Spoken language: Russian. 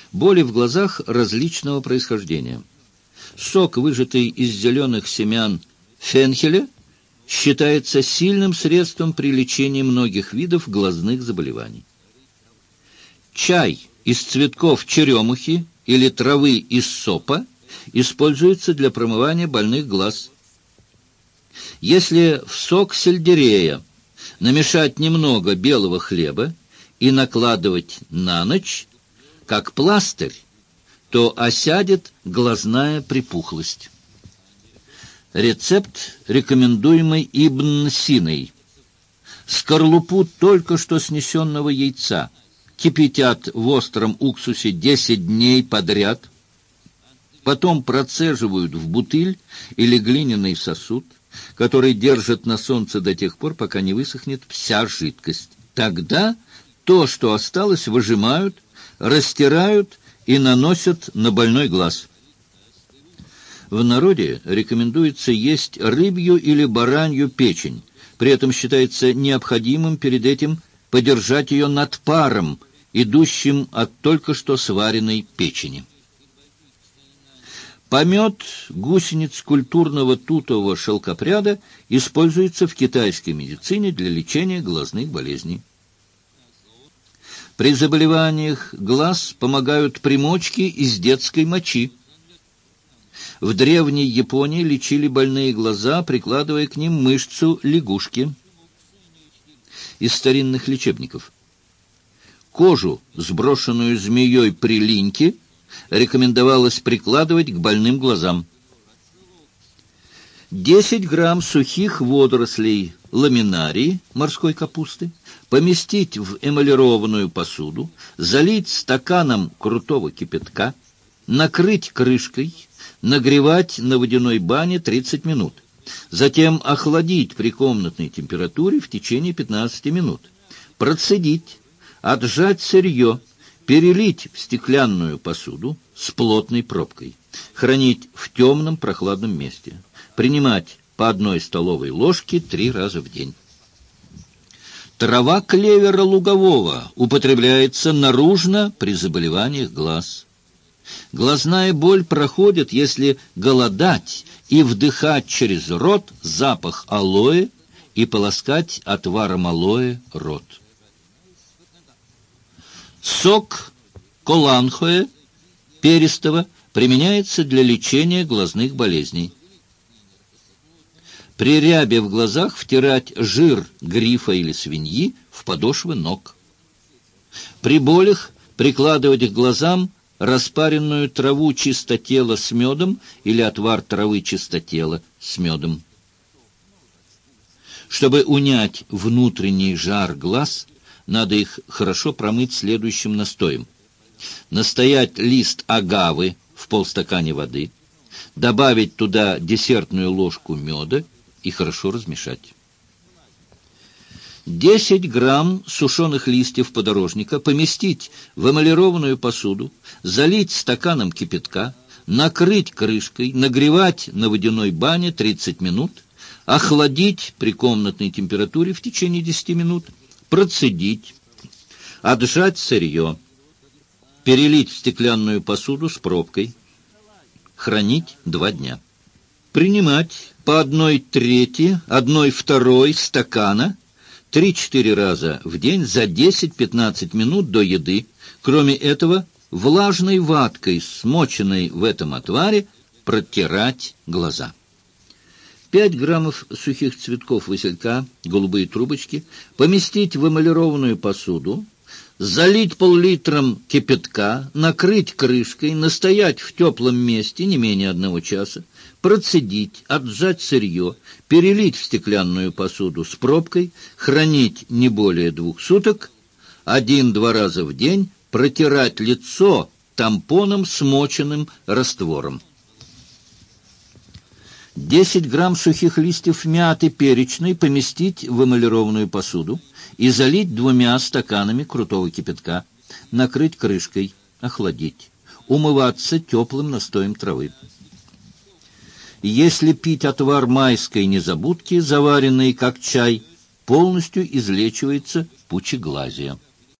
Боли в глазах различного происхождения. Сок, выжатый из зеленых семян фенхеля, считается сильным средством при лечении многих видов глазных заболеваний. Чай из цветков черемухи или травы из сопа используется для промывания больных глаз. Если в сок сельдерея намешать немного белого хлеба и накладывать на ночь, как пластырь, то осядет глазная припухлость. Рецепт, рекомендуемый Ибн Синой. Скорлупу только что снесенного яйца кипятят в остром уксусе 10 дней подряд, потом процеживают в бутыль или глиняный сосуд, который держат на солнце до тех пор, пока не высохнет вся жидкость. Тогда то, что осталось, выжимают, растирают и наносят на больной глаз. В народе рекомендуется есть рыбью или баранью печень. При этом считается необходимым перед этим подержать ее над паром, идущим от только что сваренной печени. Помет гусениц культурного тутового шелкопряда используется в китайской медицине для лечения глазных болезней. При заболеваниях глаз помогают примочки из детской мочи. В древней Японии лечили больные глаза, прикладывая к ним мышцу лягушки. Из старинных лечебников. Кожу, сброшенную змеей при линьке, рекомендовалось прикладывать к больным глазам. 10 грамм сухих водорослей ламинарии, морской капусты, поместить в эмалированную посуду, залить стаканом крутого кипятка, накрыть крышкой, нагревать на водяной бане 30 минут. Затем охладить при комнатной температуре в течение 15 минут. Процедить, отжать сырье, перелить в стеклянную посуду с плотной пробкой. Хранить в темном прохладном месте. Принимать по 1 столовой ложке 3 раза в день. Трава клевера лугового употребляется наружно при заболеваниях глаз. Глазная боль проходит, если голодать и вдыхать через рот запах алоэ и полоскать отваром алоэ рот. Сок коланхоэ перистого применяется для лечения глазных болезней. При рябе в глазах втирать жир грифа или свиньи в подошвы ног. При болях прикладывать к глазам распаренную траву чистотела с медом или отвар травы чистотела с медом. Чтобы унять внутренний жар глаз, надо их хорошо промыть следующим настоем. Настоять лист агавы в полстакана воды, добавить туда десертную ложку меда и хорошо размешать. 10 грамм сушеных листьев подорожника поместить в эмалированную посуду, залить стаканом кипятка, накрыть крышкой, нагревать на водяной бане 30 минут, охладить при комнатной температуре в течение 10 минут, процедить, отжать сырье, перелить в стеклянную посуду с пробкой, хранить 2 дня. Принимать по 1/3, 1/2 стакана 3-4 раза в день за 10-15 минут до еды. Кроме этого, влажной ваткой, смоченной в этом отваре, протирать глаза. 5 граммов сухих цветков василька, голубые трубочки, поместить в эмалированную посуду, залить пол-литром кипятка, накрыть крышкой, настоять в теплом месте не менее 1 часа, процедить, отжать сырье, перелить в стеклянную посуду с пробкой, хранить не более 2 суток, 1-2 раза в день протирать лицо тампоном, смоченным раствором. 10 грамм сухих листьев мяты перечной поместить в эмалированную посуду и залить 2 стаканами крутого кипятка, накрыть крышкой, охладить, умываться теплым настоем травы. Если пить отвар майской незабудки, заваренный как чай, полностью излечивается пучеглазие.